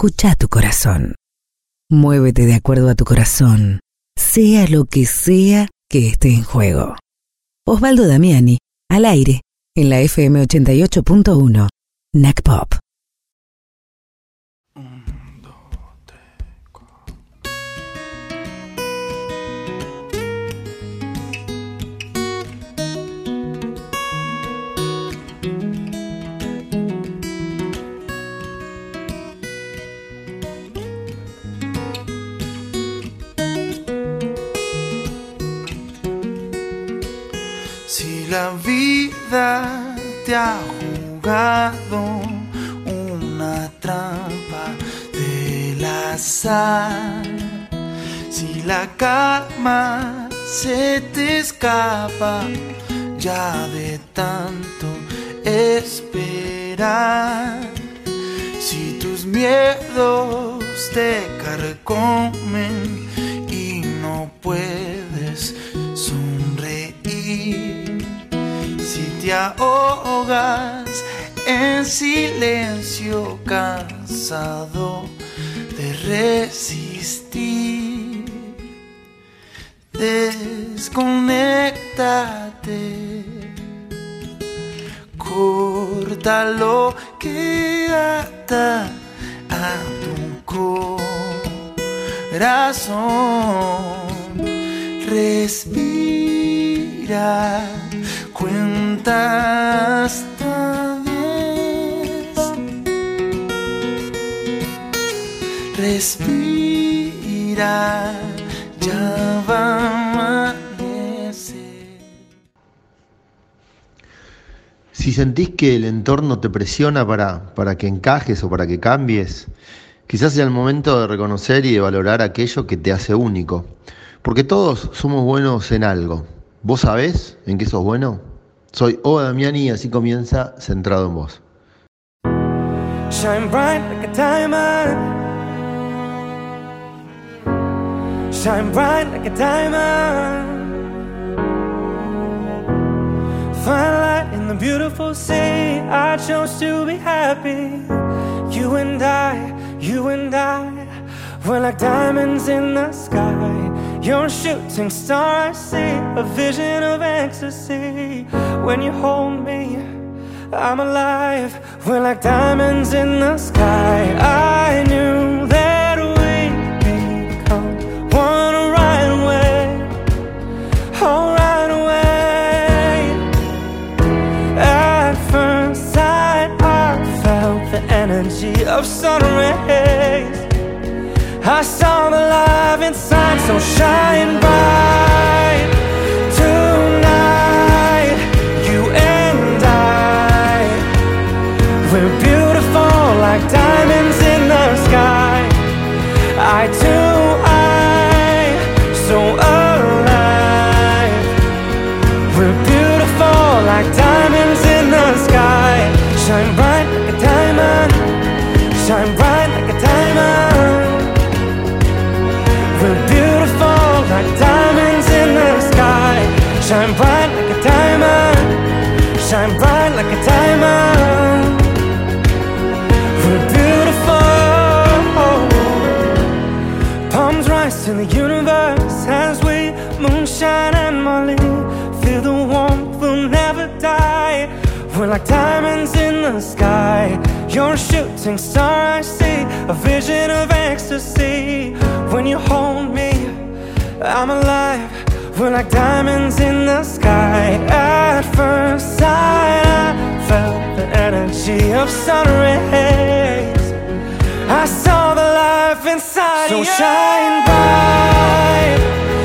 Escucha tu corazón. Muévete de acuerdo a tu corazón, sea lo que sea que esté en juego. Osvaldo Damiani, al aire, en la FM 88.1, NAC Pop. Si la vida te ha jugado una trampa del azar, si la calma se te escapa ya de tanto esperar, si tus miedos te carcomen y no puedes sonreír, si te ahogas en silencio cansado de resistir, desconéctate, corta lo que ata a tu corazón, respira, cuenta hasta 10, respira, ya va a amanecer. Si sentís que el entorno te presiona para que encajes o para que cambies, quizás sea el momento de reconocer y de valorar aquello que te hace único. Porque todos somos buenos en algo. ¿Vos sabés en qué sos bueno? Soy Oda Damiani y así comienza Centrado en Vos. Shine bright like a diamond. Shine bright like a diamond. Find light in the beautiful sea. I chose to be happy. You and I, we're like diamonds in the sky. You're a shooting star, I see a vision of ecstasy. When you hold me, I'm alive. We're like diamonds in the sky. I knew that we'd become one right away. Oh, right away. At first sight, I felt the energy of sun rays. I saw the light inside, so shine bright tonight. You and I, we're beautiful like diamonds in the sky. Eye to eye, so alive. We're beautiful like diamonds in the sky. Shine bright like a diamond. Shine bright like a diamond. We're beautiful like diamonds in the sky. Shine bright like a diamond. Shine bright like a diamond. We're beautiful. Palms rise to the universe as we moonshine and Molly. Feel the warmth, we'll never die. We're like diamonds in the sky. You're a shooting star, I see a vision of ecstasy. When you hold me, I'm alive. We're like diamonds in the sky. At first sight, I felt the energy of sun rays. I saw the life inside. So shine bright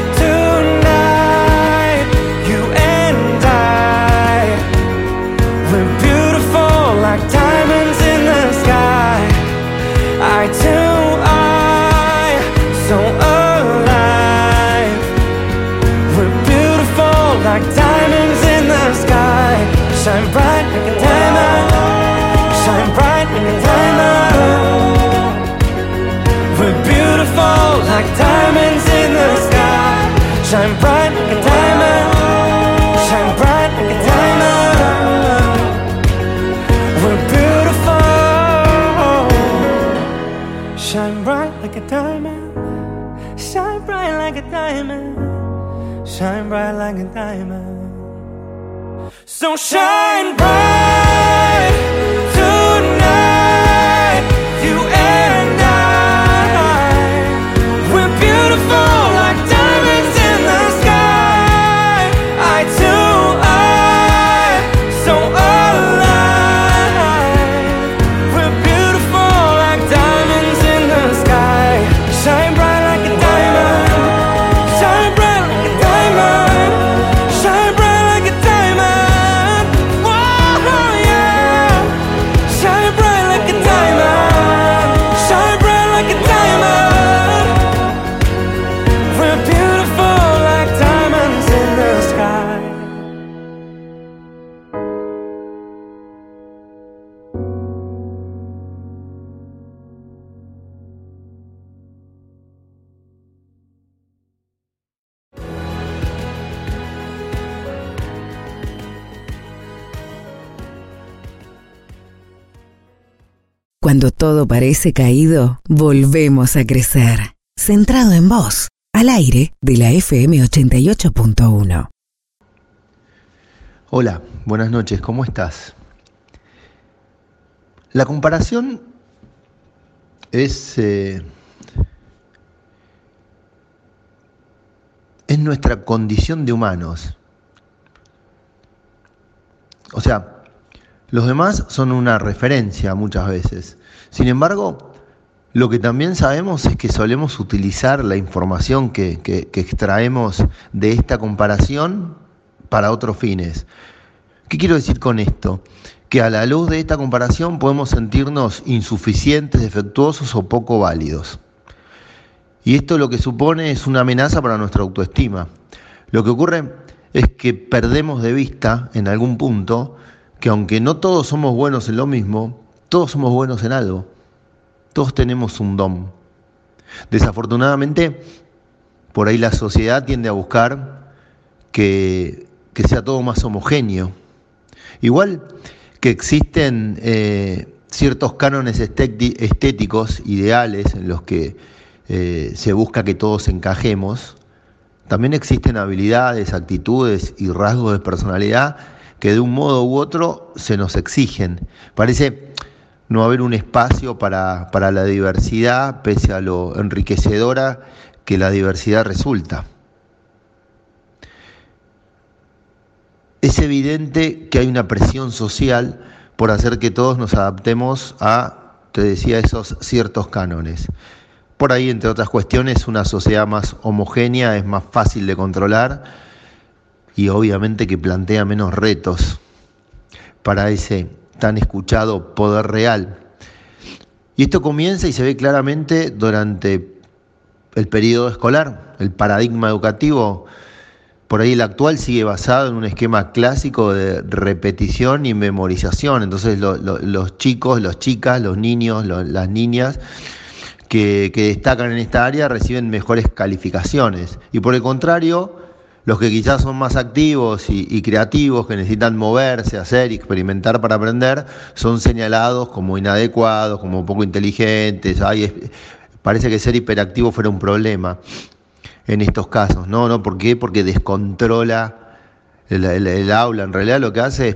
tonight. You and I, we're beautiful like diamonds in the sky. Eye to eye, so alive. We're beautiful like diamonds in the sky. Shine bright like a diamond. Shine bright like a diamond. We're beautiful like diamonds. Shine bright like a diamond. Shine bright like a diamond. Shine bright like a diamond. So shine bright tonight. You and I, we're beautiful like diamonds in the sky. Eye to eye, so alive. We're beautiful like diamonds in the sky. Shine bright like a diamond. Shine bright like a diamond. Shine bright like a diamond. Whoa, yeah. Shine bright like a diamond. Shine bright like a diamond. We're beautiful like diamonds in the sky. Cuando todo parece caído, volvemos a crecer. Centrado en vos, al aire de la FM 88.1. Hola, buenas noches, ¿cómo estás? La comparación es nuestra condición de humanos. O sea, los demás son una referencia muchas veces. Sin embargo, lo que también sabemos es que solemos utilizar la información que extraemos de esta comparación para otros fines. ¿Qué quiero decir con esto? Que a la luz de esta comparación podemos sentirnos insuficientes, defectuosos o poco válidos. Y esto lo que supone es una amenaza para nuestra autoestima. Lo que ocurre es que perdemos de vista en algún punto que aunque no todos somos buenos en lo mismo, todos somos buenos en algo. Todos tenemos un don. Desafortunadamente, por ahí la sociedad tiende a buscar que sea todo más homogéneo. Igual que existen ciertos cánones estéticos, ideales, en los que se busca que todos encajemos, también existen habilidades, actitudes y rasgos de personalidad que de un modo u otro se nos exigen. Parece no haber un espacio para la diversidad, pese a lo enriquecedora que la diversidad resulta. Es evidente que hay una presión social por hacer que todos nos adaptemos a, te decía, esos ciertos cánones. Por ahí, entre otras cuestiones, una sociedad más homogénea es más fácil de controlar y obviamente que plantea menos retos para ese tan escuchado poder real. Y esto comienza y se ve claramente durante el periodo escolar. El paradigma educativo, por ahí el actual, sigue basado en un esquema clásico de repetición y memorización. Entonces los chicos, las chicas, los niños, las niñas que destacan en esta área reciben mejores calificaciones. Y por el contrario, los que quizás son más activos y creativos, que necesitan moverse, hacer y experimentar para aprender, son señalados como inadecuados, como poco inteligentes. Parece que ser hiperactivo fuera un problema en estos casos, ¿no? ¿Por qué? Porque descontrola el aula. En realidad lo que hace es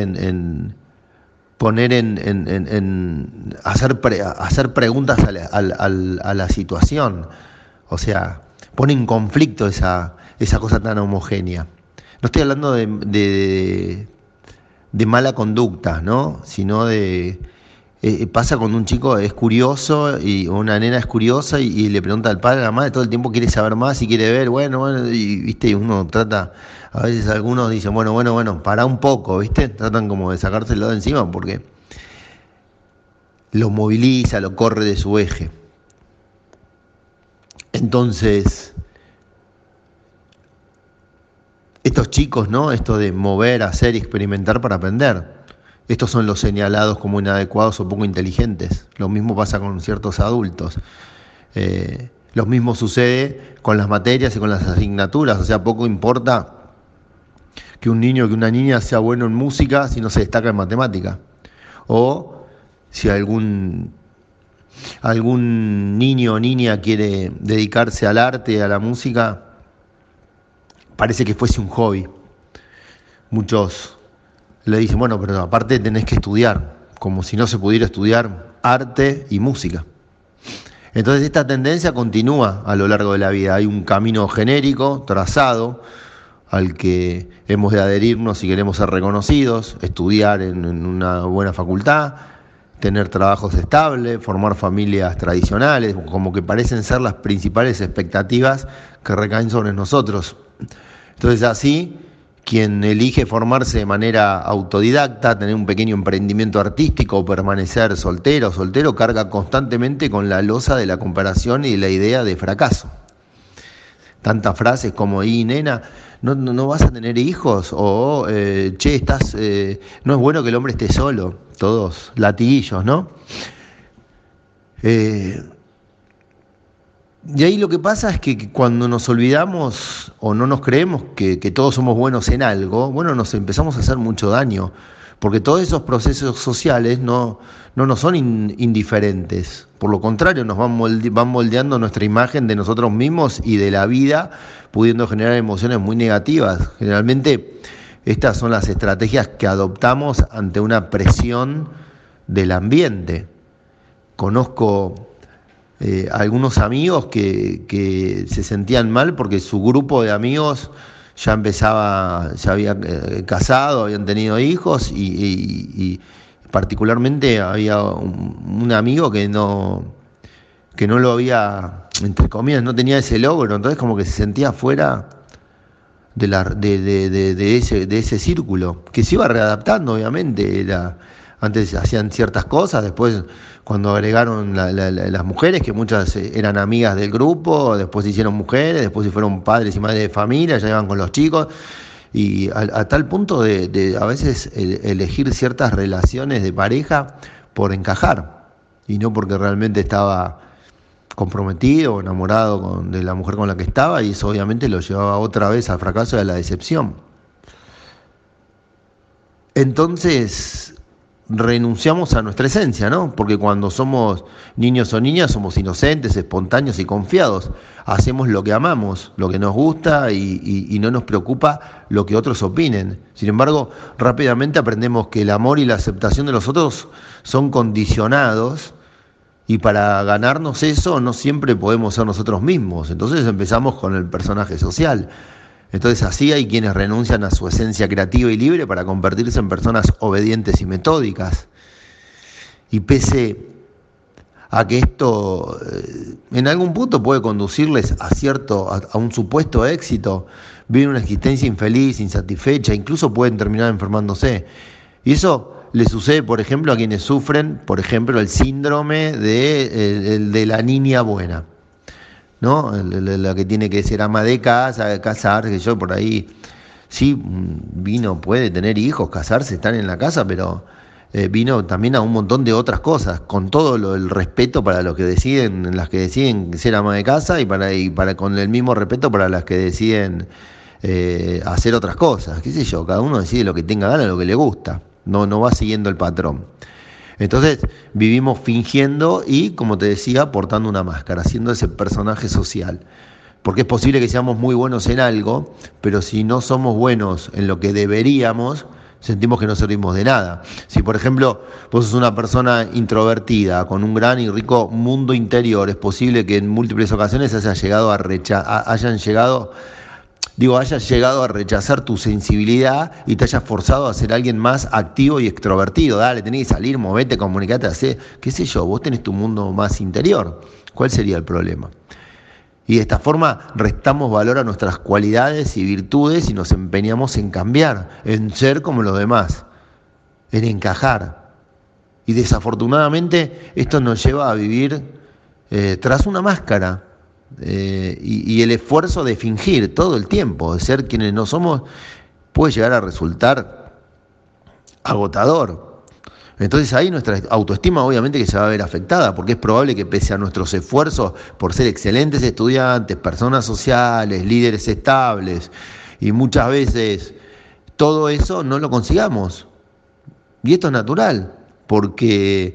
hacer preguntas a la situación. O sea, pone en conflicto esa cosa tan homogénea. No estoy hablando de mala conducta, ¿no? Sino pasa cuando un chico es curioso y una nena es curiosa y le pregunta al padre, a la madre, todo el tiempo quiere saber más y quiere ver, y uno trata, a veces algunos dicen, bueno, para un poco, ¿viste? Tratan como de sacárselo de encima porque lo moviliza, lo corre de su eje. Entonces, estos chicos, ¿no? Esto de mover, hacer y experimentar para aprender. Estos son los señalados como inadecuados o poco inteligentes. Lo mismo pasa con ciertos adultos. Lo mismo sucede con las materias y con las asignaturas. O sea, poco importa que un niño o que una niña sea bueno en música si no se destaca en matemática. O si algún algún niño o niña quiere dedicarse al arte, a la música, parece que fuese un hobby. Muchos le dicen, bueno, pero aparte tenés que estudiar, como si no se pudiera estudiar arte y música. Entonces esta tendencia continúa a lo largo de la vida. Hay un camino genérico, trazado, al que hemos de adherirnos si queremos ser reconocidos, estudiar en una buena facultad, tener trabajos estables, formar familias tradicionales, como que parecen ser las principales expectativas que recaen sobre nosotros. Entonces así, quien elige formarse de manera autodidacta, tener un pequeño emprendimiento artístico o permanecer soltero o soltero, carga constantemente con la losa de la comparación y la idea de fracaso. Tantas frases como, nena, no vas a tener hijos, o che, no es bueno que el hombre esté solo, todos latiguillos, ¿no? Y ahí lo que pasa es que cuando nos olvidamos o no nos creemos que todos somos buenos en algo, bueno, nos empezamos a hacer mucho daño, porque todos esos procesos sociales no nos son indiferentes, por lo contrario, nos van moldeando nuestra imagen de nosotros mismos y de la vida, pudiendo generar emociones muy negativas. Generalmente estas son las estrategias que adoptamos ante una presión del ambiente. Conozco algunos amigos que se sentían mal porque su grupo de amigos ya había casado, habían tenido hijos y particularmente había un amigo que no lo había, entre comillas, no tenía ese logro, entonces como que se sentía fuera de ese círculo, que se iba readaptando obviamente. Antes hacían ciertas cosas, después cuando agregaron las mujeres, que muchas eran amigas del grupo, después se hicieron mujeres, después se fueron padres y madres de familia, ya iban con los chicos, y a tal punto de a veces elegir ciertas relaciones de pareja por encajar, y no porque realmente estaba comprometido o enamorado de la mujer con la que estaba, y eso obviamente lo llevaba otra vez al fracaso y a la decepción. Entonces renunciamos a nuestra esencia, ¿no? Porque cuando somos niños o niñas somos inocentes, espontáneos y confiados. Hacemos lo que amamos, lo que nos gusta y no nos preocupa lo que otros opinen. Sin embargo, rápidamente aprendemos que el amor y la aceptación de los otros son condicionados y para ganarnos eso no siempre podemos ser nosotros mismos. Entonces empezamos con el personaje social. Entonces así hay quienes renuncian a su esencia creativa y libre para convertirse en personas obedientes y metódicas. Y pese a que esto en algún punto puede conducirles a un supuesto éxito, viven una existencia infeliz, insatisfecha, incluso pueden terminar enfermándose. Y eso le sucede, por ejemplo, a quienes sufren, por ejemplo, el síndrome de la niña buena, ¿no? La que tiene que ser ama de casa, casarse, que yo por ahí, sí, puede tener hijos, casarse, estar en la casa, pero vino también a un montón de otras cosas, con todo el respeto para los que deciden, las que deciden ser ama de casa y para con el mismo respeto para las que deciden hacer otras cosas, qué sé yo, cada uno decide lo que tenga ganas, lo que le gusta, no va siguiendo el patrón. Entonces vivimos fingiendo y, como te decía, portando una máscara, siendo ese personaje social. Porque es posible que seamos muy buenos en algo, pero si no somos buenos en lo que deberíamos, sentimos que no servimos de nada. Si, por ejemplo, vos sos una persona introvertida, con un gran y rico mundo interior, es posible que en múltiples ocasiones hayas llegado a rechazar tu sensibilidad y te hayas forzado a ser alguien más activo y extrovertido. Dale, tenés que salir, movete, comunicate, hacer, qué sé yo, vos tenés tu mundo más interior. ¿Cuál sería el problema? Y de esta forma restamos valor a nuestras cualidades y virtudes y nos empeñamos en cambiar, en ser como los demás, en encajar. Y desafortunadamente esto nos lleva a vivir tras una máscara. Y el esfuerzo de fingir todo el tiempo, de ser quienes no somos, puede llegar a resultar agotador. Entonces ahí nuestra autoestima obviamente que se va a ver afectada, porque es probable que pese a nuestros esfuerzos por ser excelentes estudiantes, personas sociales, líderes estables, y muchas veces todo eso no lo consigamos. Y esto es natural, porque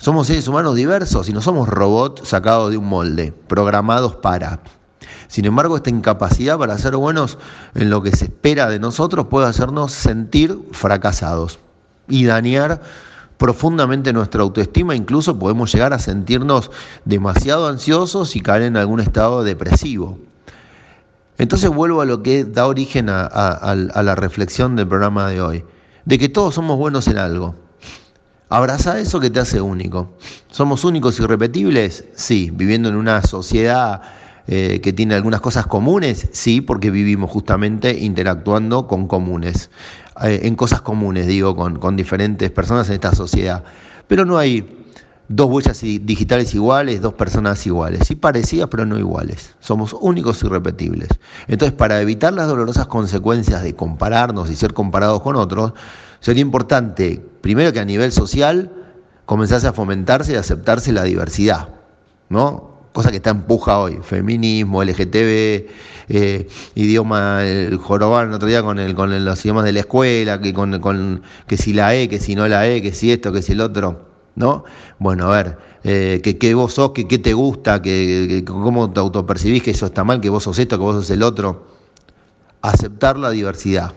Somos seres humanos diversos y no somos robots sacados de un molde, programados para. Sin embargo, esta incapacidad para ser buenos en lo que se espera de nosotros puede hacernos sentir fracasados y dañar profundamente nuestra autoestima. Incluso podemos llegar a sentirnos demasiado ansiosos y caer en algún estado depresivo. Entonces vuelvo a lo que da origen a la reflexión del programa de hoy, de que todos somos buenos en algo. Abrazá eso que te hace único. ¿Somos únicos y irrepetibles? Sí. ¿Viviendo en una sociedad que tiene algunas cosas comunes? Sí, porque vivimos justamente interactuando con comunes, en cosas comunes, digo, con diferentes personas en esta sociedad. Pero no hay dos huellas digitales iguales, dos personas iguales, sí parecidas pero no iguales. Somos únicos y irrepetibles. Entonces, para evitar las dolorosas consecuencias de compararnos y ser comparados con otros, sería importante, primero, que a nivel social comenzase a fomentarse y aceptarse la diversidad, ¿no? Cosa que está en puja hoy: feminismo, LGTB, idioma, el jorobado el otro día con los idiomas de la escuela, que si la que si no la que si esto, que si el otro, ¿no? Bueno, a ver, que vos sos, que te gusta, que cómo te autopercibís, que eso está mal, que vos sos esto, que vos sos el otro. Aceptar la diversidad.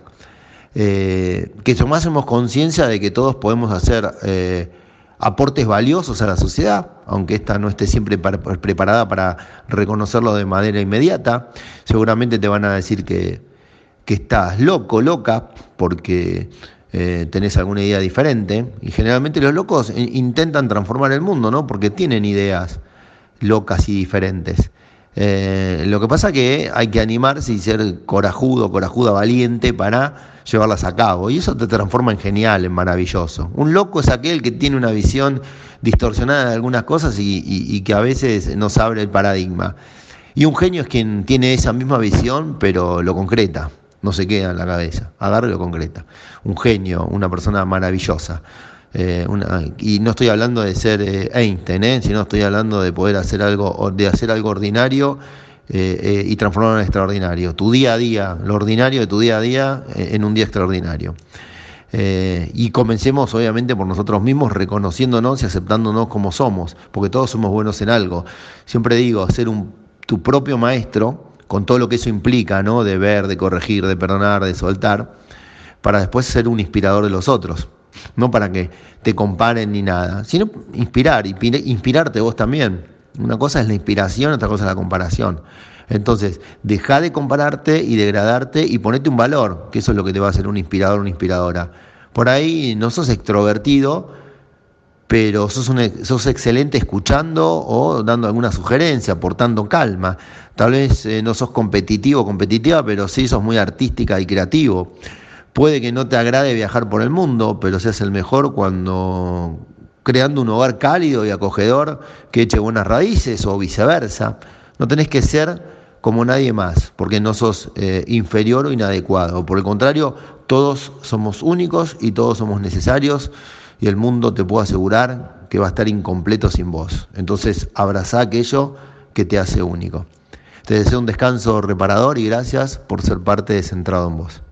Que tomásemos conciencia de que todos podemos hacer aportes valiosos a la sociedad, aunque esta no esté siempre preparada para reconocerlo de manera inmediata. Seguramente te van a decir que estás loco, loca, porque tenés alguna idea diferente, y generalmente los locos intentan transformar el mundo, ¿no? Porque tienen ideas locas y diferentes. Lo que pasa es que hay que animarse y ser corajudo, corajuda, valiente para llevarlas a cabo, y eso te transforma en genial, en maravilloso. Un loco es aquel que tiene una visión distorsionada de algunas cosas y que a veces nos abre el paradigma. Y un genio es quien tiene esa misma visión, pero lo concreta, no se queda en la cabeza, agarra y lo concreta. Un genio, una persona maravillosa. Y no estoy hablando de ser Einstein, sino estoy hablando de poder hacer algo ordinario y transformarlo en extraordinario. Tu día a día, lo ordinario de tu día a día en un día extraordinario. Y comencemos obviamente por nosotros mismos, reconociéndonos y aceptándonos como somos, porque todos somos buenos en algo. Siempre digo, ser tu propio maestro, con todo lo que eso implica, ¿no? De ver, de corregir, de perdonar, de soltar, para después ser un inspirador de los otros. No para que te comparen ni nada, sino inspirarte vos también. Una cosa es la inspiración, otra cosa es la comparación. Entonces, dejá de compararte y degradarte y ponete un valor, que eso es lo que te va a hacer un inspirador, una inspiradora. Por ahí no sos extrovertido, pero sos excelente escuchando o dando alguna sugerencia, aportando calma. Tal vez no sos competitivo o competitiva, pero sí sos muy artística y creativo. Puede que no te agrade viajar por el mundo, pero seas el mejor cuando creando un hogar cálido y acogedor que eche buenas raíces, o viceversa. No tenés que ser como nadie más, porque no sos inferior o inadecuado. Por el contrario, todos somos únicos y todos somos necesarios, y el mundo, te puedo asegurar, que va a estar incompleto sin vos. Entonces, abrazá aquello que te hace único. Te deseo un descanso reparador y gracias por ser parte de Centrado en Vos.